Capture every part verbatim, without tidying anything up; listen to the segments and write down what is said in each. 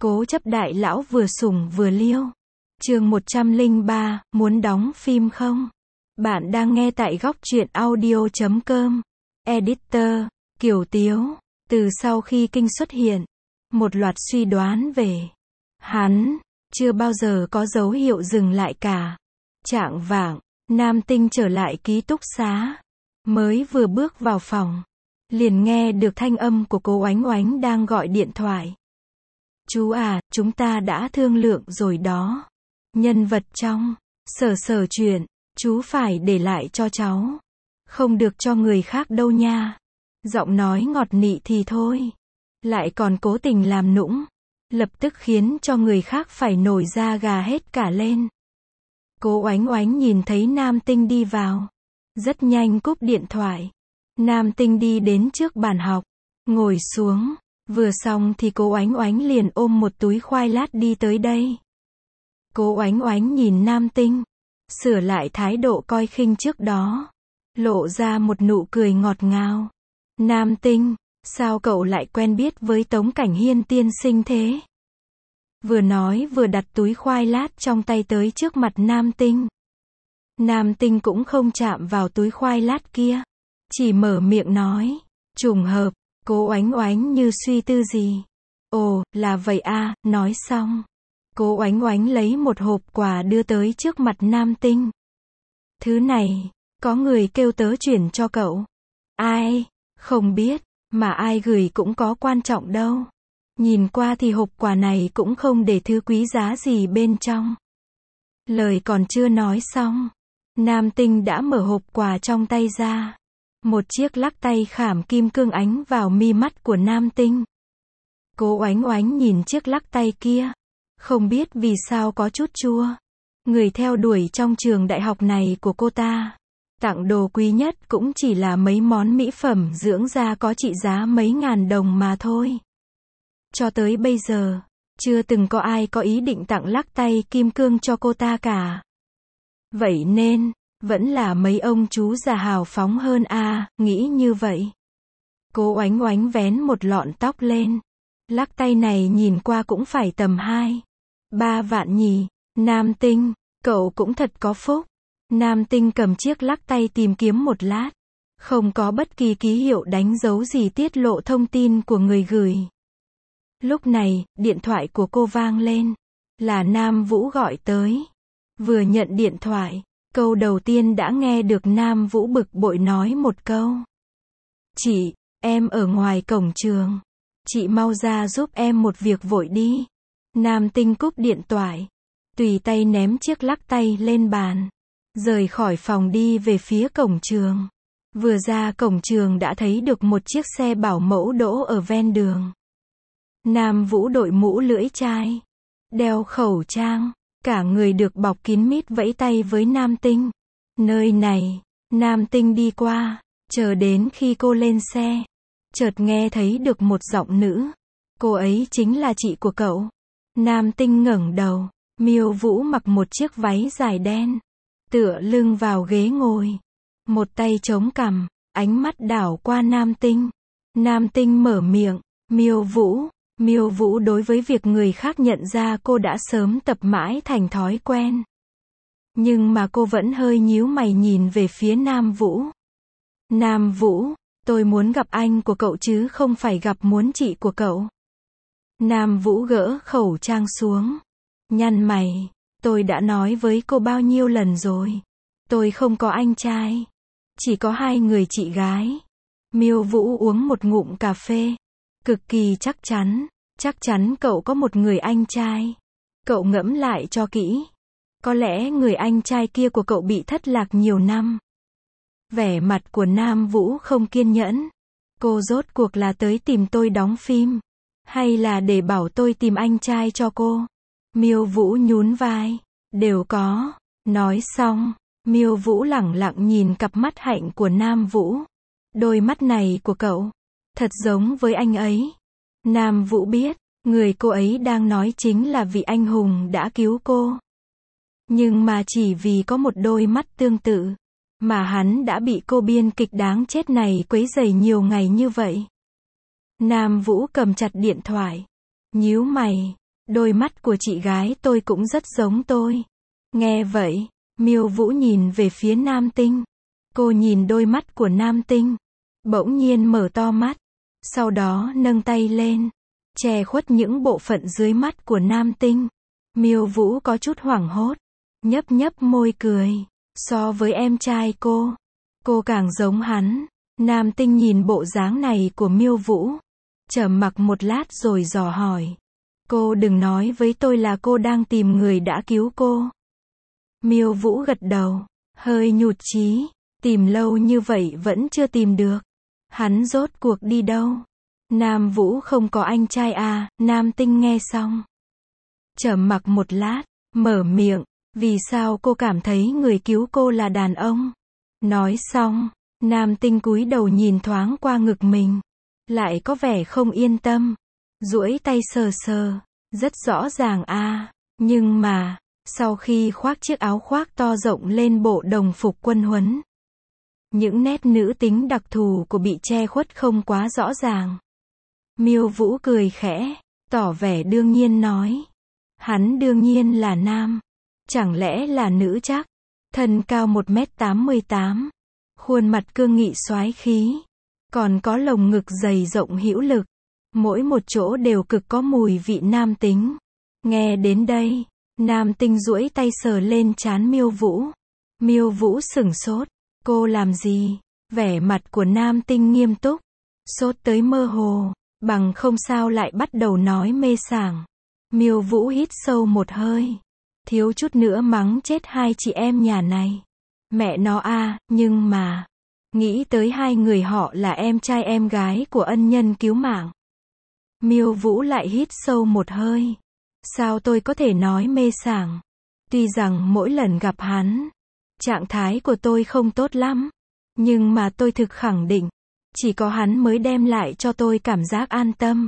Cố chấp đại lão vừa sủng vừa liêu. Chương một trăm lẻ ba, muốn đóng phim không? Bạn đang nghe tại góc truyện audio chấm com. Editor, Kiều Tiếu. Từ sau khi Kinh xuất hiện, một loạt suy đoán về hắn, chưa bao giờ có dấu hiệu dừng lại cả. Chạng vạng, Nam Tinh trở lại ký túc xá. Mới vừa bước vào phòng, liền nghe được thanh âm của cô Oánh Oánh đang gọi điện thoại. Chú à, chúng ta đã thương lượng rồi đó. Nhân vật trong sở sở chuyện, chú phải để lại cho cháu. Không được cho người khác đâu nha. Giọng nói ngọt nị thì thôi, lại còn cố tình làm nũng, lập tức khiến cho người khác phải nổi da gà hết cả lên. Cố Oánh Oánh nhìn thấy Nam Tinh đi vào, rất nhanh cúp điện thoại. Nam Tinh đi đến trước bàn học, ngồi xuống, vừa xong thì Cố Oánh Oánh liền ôm một túi khoai lát đi tới đây. Cố Oánh Oánh nhìn Nam Tinh, sửa lại thái độ coi khinh trước đó, lộ ra một nụ cười ngọt ngào. Nam Tinh, sao cậu lại quen biết với Tống Cảnh Hiên tiên sinh thế? Vừa nói vừa đặt túi khoai lát trong tay tới trước mặt Nam Tinh. Nam Tinh cũng không chạm vào túi khoai lát kia, chỉ mở miệng nói, trùng hợp. Cố Oánh Oánh như suy tư gì. Ồ, là vậy à, nói xong. Cố Oánh Oánh lấy một hộp quà đưa tới trước mặt Nam Tinh. Thứ này, có người kêu tớ chuyển cho cậu. Ai? Không biết, mà ai gửi cũng có quan trọng đâu. Nhìn qua thì hộp quà này cũng không để thứ quý giá gì bên trong. Lời còn chưa nói xong, Nam Tinh đã mở hộp quà trong tay ra. Một chiếc lắc tay khảm kim cương ánh vào mi mắt của Nam Tinh. Cố Oánh Oánh nhìn chiếc lắc tay kia, không biết vì sao có chút chua. Người theo đuổi trong trường đại học này của cô ta, tặng đồ quý nhất cũng chỉ là mấy món mỹ phẩm dưỡng da có trị giá mấy ngàn đồng mà thôi. Cho tới bây giờ, chưa từng có ai có ý định tặng lắc tay kim cương cho cô ta cả. Vậy nên, vẫn là mấy ông chú già hào phóng hơn à, nghĩ như vậy. Cố Oánh Oánh vén một lọn tóc lên. Lắc tay này nhìn qua cũng phải tầm hai, ba vạn nhỉ. Nam Tinh, cậu cũng thật có phúc. Nam Tinh cầm chiếc lắc tay tìm kiếm một lát. Không có bất kỳ ký hiệu đánh dấu gì tiết lộ thông tin của người gửi. Lúc này, điện thoại của cô vang lên. Là Nam Vũ gọi tới. Vừa nhận điện thoại, câu đầu tiên đã nghe được Nam Vũ bực bội nói một câu. Chị, em ở ngoài cổng trường. Chị mau ra giúp em một việc vội đi. Nam Tinh cúp điện thoại, tùy tay ném chiếc lắc tay lên bàn, rời khỏi phòng đi về phía cổng trường. Vừa ra cổng trường đã thấy được một chiếc xe bảo mẫu đỗ ở ven đường. Nam Vũ đội mũ lưỡi chai, đeo khẩu trang, cả người được bọc kín mít vẫy tay với Nam Tinh. Nơi này, Nam Tinh đi qua, chờ đến khi cô lên xe, chợt nghe thấy được một giọng nữ. Cô ấy chính là chị của cậu. Nam Tinh ngẩng đầu, Miêu Vũ mặc một chiếc váy dài đen, tựa lưng vào ghế ngồi, một tay chống cằm, ánh mắt đảo qua Nam Tinh. Nam Tinh mở miệng, Miêu Vũ. Miêu Vũ đối với việc người khác nhận ra cô đã sớm tập mãi thành thói quen. Nhưng mà cô vẫn hơi nhíu mày nhìn về phía Nam Vũ. Nam Vũ, tôi muốn gặp anh của cậu chứ không phải gặp muốn chị của cậu. Nam Vũ gỡ khẩu trang xuống, nhăn mày, tôi đã nói với cô bao nhiêu lần rồi. Tôi không có anh trai, chỉ có hai người chị gái. Miêu Vũ uống một ngụm cà phê, cực kỳ chắc chắn, chắc chắn cậu có một người anh trai. Cậu ngẫm lại cho kỹ. Có lẽ người anh trai kia của cậu bị thất lạc nhiều năm. Vẻ mặt của Nam Vũ không kiên nhẫn. Cô rốt cuộc là tới tìm tôi đóng phim, hay là để bảo tôi tìm anh trai cho cô? Miêu Vũ nhún vai. Đều có. Nói xong, Miêu Vũ lẳng lặng nhìn cặp mắt hạnh của Nam Vũ. Đôi mắt này của cậu, thật giống với anh ấy. Nam Vũ biết, người cô ấy đang nói chính là vị anh hùng đã cứu cô. Nhưng mà chỉ vì có một đôi mắt tương tự, mà hắn đã bị cô biên kịch đáng chết này quấy rầy nhiều ngày như vậy. Nam Vũ cầm chặt điện thoại, nhíu mày, Đôi mắt của chị gái tôi cũng rất giống tôi. Nghe vậy, Miêu Vũ nhìn về phía Nam Tinh. Cô nhìn đôi mắt của Nam Tinh, bỗng nhiên mở to mắt, sau đó nâng tay lên, che khuất những bộ phận dưới mắt của Nam Tinh. Miêu Vũ có chút hoảng hốt, nhấp nhấp môi cười. So với em trai cô, cô càng giống hắn. Nam Tinh nhìn bộ dáng này của Miêu Vũ, trầm mặc một lát rồi dò hỏi. Cô đừng nói với tôi là cô đang tìm người đã cứu cô. Miêu Vũ gật đầu, hơi nhụt chí. Tìm lâu như vậy vẫn chưa tìm được. Hắn rốt cuộc đi đâu? Nam Vũ không có anh trai à? Nam Tinh nghe xong, trầm mặc một lát, mở miệng. Vì sao cô cảm thấy người cứu cô là đàn ông? Nói xong, Nam Tinh cúi đầu nhìn thoáng qua ngực mình, lại có vẻ không yên tâm, duỗi tay sờ sờ. Rất rõ ràng à, nhưng mà, sau khi khoác chiếc áo khoác to rộng lên bộ đồng phục quân huấn, những nét nữ tính đặc thù của bị che khuất không quá rõ ràng. Miêu Vũ cười khẽ, tỏ vẻ đương nhiên nói. Hắn đương nhiên là nam. Chẳng lẽ là nữ chắc? Thân cao một mét tám mươi tám. Khuôn mặt cương nghị soái khí. Còn có lồng ngực dày rộng hữu lực. Mỗi một chỗ đều cực có mùi vị nam tính. Nghe đến đây, Nam Tinh duỗi tay sờ lên trán Miêu Vũ. Miêu Vũ sửng sốt. Cô làm gì? Vẻ mặt của Nam Tinh nghiêm túc. Sốt tới mơ hồ, bằng không sao lại bắt đầu nói mê sảng. Miêu Vũ hít sâu một hơi, thiếu chút nữa mắng chết hai chị em nhà này. Mẹ nó a, nhưng mà, nghĩ tới hai người họ là em trai em gái của ân nhân cứu mạng. Miêu Vũ lại hít sâu một hơi. Sao tôi có thể nói mê sảng? Tuy rằng mỗi lần gặp hắn, trạng thái của tôi không tốt lắm, nhưng mà tôi thực khẳng định, chỉ có hắn mới đem lại cho tôi cảm giác an tâm.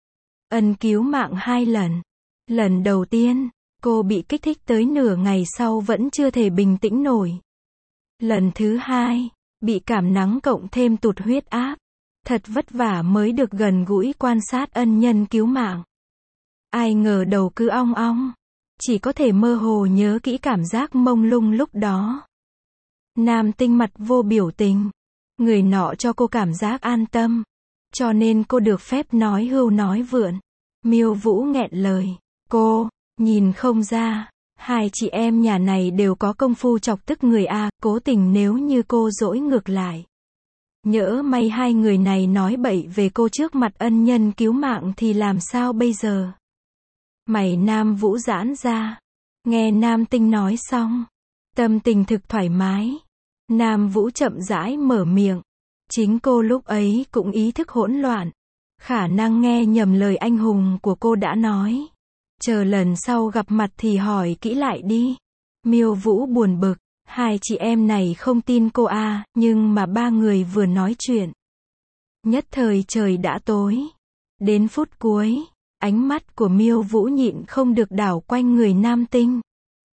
Ân cứu mạng hai lần. Lần đầu tiên, cô bị kích thích tới nửa ngày sau vẫn chưa thể bình tĩnh nổi. Lần thứ hai, bị cảm nắng cộng thêm tụt huyết áp. Thật vất vả mới được gần gũi quan sát ân nhân cứu mạng. Ai ngờ đầu cứ ong ong. Chỉ có thể mơ hồ nhớ kỹ cảm giác mông lung lúc đó. Nam Tinh mặt vô biểu tình. Người nọ cho cô cảm giác an tâm. Cho nên cô được phép nói hưu nói vượn. Miêu Vũ nghẹn lời. Cô, nhìn không ra. Hai chị em nhà này đều có công phu chọc tức người a. Cố tình nếu như cô dỗi ngược lại. Nhỡ may hai người này nói bậy về cô trước mặt ân nhân cứu mạng thì làm sao bây giờ? Mày Nam Vũ giãn ra. Nghe Nam Tinh nói xong, tâm tình thực thoải mái. Nam Vũ chậm rãi mở miệng. Chính cô lúc ấy cũng ý thức hỗn loạn. Khả năng nghe nhầm lời anh hùng của cô đã nói. Chờ lần sau gặp mặt thì hỏi kỹ lại đi. Miêu Vũ buồn bực. Hai chị em này không tin cô à, nhưng mà ba người vừa nói chuyện. Nhất thời trời đã tối. Đến phút cuối, ánh mắt của Miêu Vũ nhịn không được đảo quanh người Nam Tinh.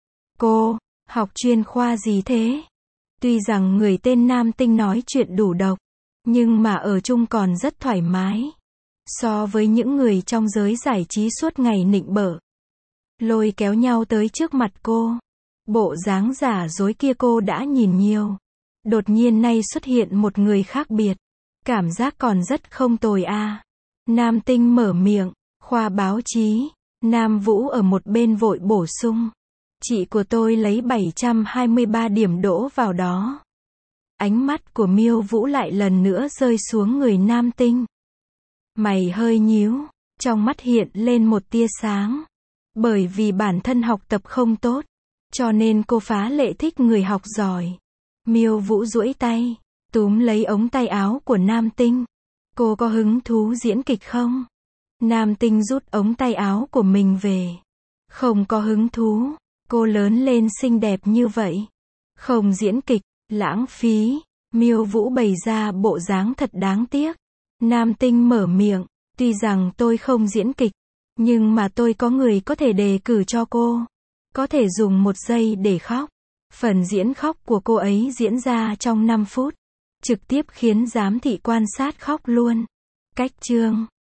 Cô, học chuyên khoa gì thế? Tuy rằng người tên Nam Tinh nói chuyện đủ độc, nhưng mà ở chung còn rất thoải mái. So với những người trong giới giải trí suốt ngày nịnh bợ, lôi kéo nhau tới trước mặt cô. Bộ dáng giả dối kia cô đã nhìn nhiều. Đột nhiên nay xuất hiện một người khác biệt. Cảm giác còn rất không tồi a. Nam Tinh mở miệng. Khoa báo chí. Nam Vũ ở một bên vội bổ sung. Chị của tôi lấy bảy trăm hai mươi ba điểm đỗ vào đó. Ánh mắt của Miêu Vũ lại lần nữa rơi xuống người Nam Tinh. Mày hơi nhíu. Trong mắt hiện lên một tia sáng. Bởi vì bản thân học tập không tốt, cho nên cô phá lệ thích người học giỏi. Miêu Vũ duỗi tay, túm lấy ống tay áo của Nam Tinh. Cô có hứng thú diễn kịch không? Nam Tinh rút ống tay áo của mình về. Không có hứng thú. Cô lớn lên xinh đẹp như vậy. Không diễn kịch, lãng phí. Miêu Vũ bày ra bộ dáng thật đáng tiếc. Nam Tinh mở miệng. Tuy rằng tôi không diễn kịch, nhưng mà tôi có người có thể đề cử cho cô. Có thể dùng một giây để khóc. Phần diễn khóc của cô ấy diễn ra trong năm phút. Trực tiếp khiến giám thị quan sát khóc luôn. Cách chương